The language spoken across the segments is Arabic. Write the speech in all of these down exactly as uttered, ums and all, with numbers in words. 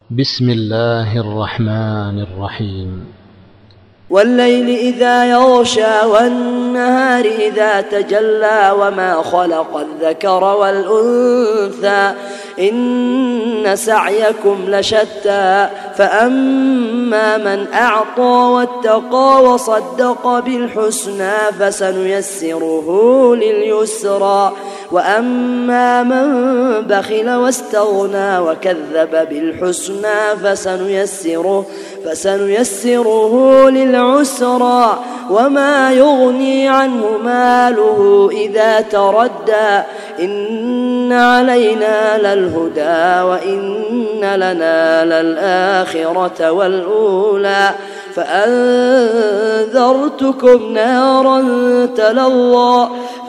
بسم الله الرحمن الرحيم. والليل إذا يغشى والنهار إذا تجلى وما خلق الذكر والأنثى إن سعيكم لشتى فأما من أعطى واتقى وصدق بالحسنى فسنيسره لليسرى وأما من بخل واستغنى وكذب بالحسنى فسنيسره فسنيسره للعسرى وما يغني عنه ماله إذا تردى إن علينا للهدى وإن لنا للآخرة والأولى فأنذرتكم نارا تلظى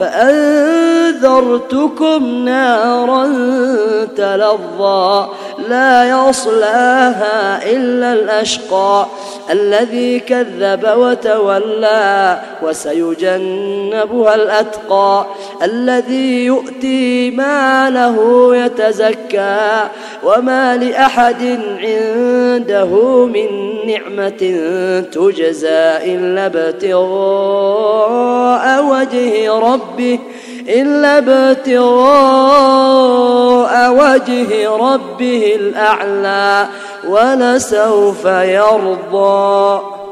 فأنذرتكم نارا تلظى لا يصلاها إلا الأشقى الذي كذب وتولى وسيجنبها الأتقى الذي يؤتي ماله يتزكى وما لأحد عنده من نعمة تجزى إلا ابتغاء وجه ربه إلا ابتغاء وجه ربه الأعلى ولسوف يرضى.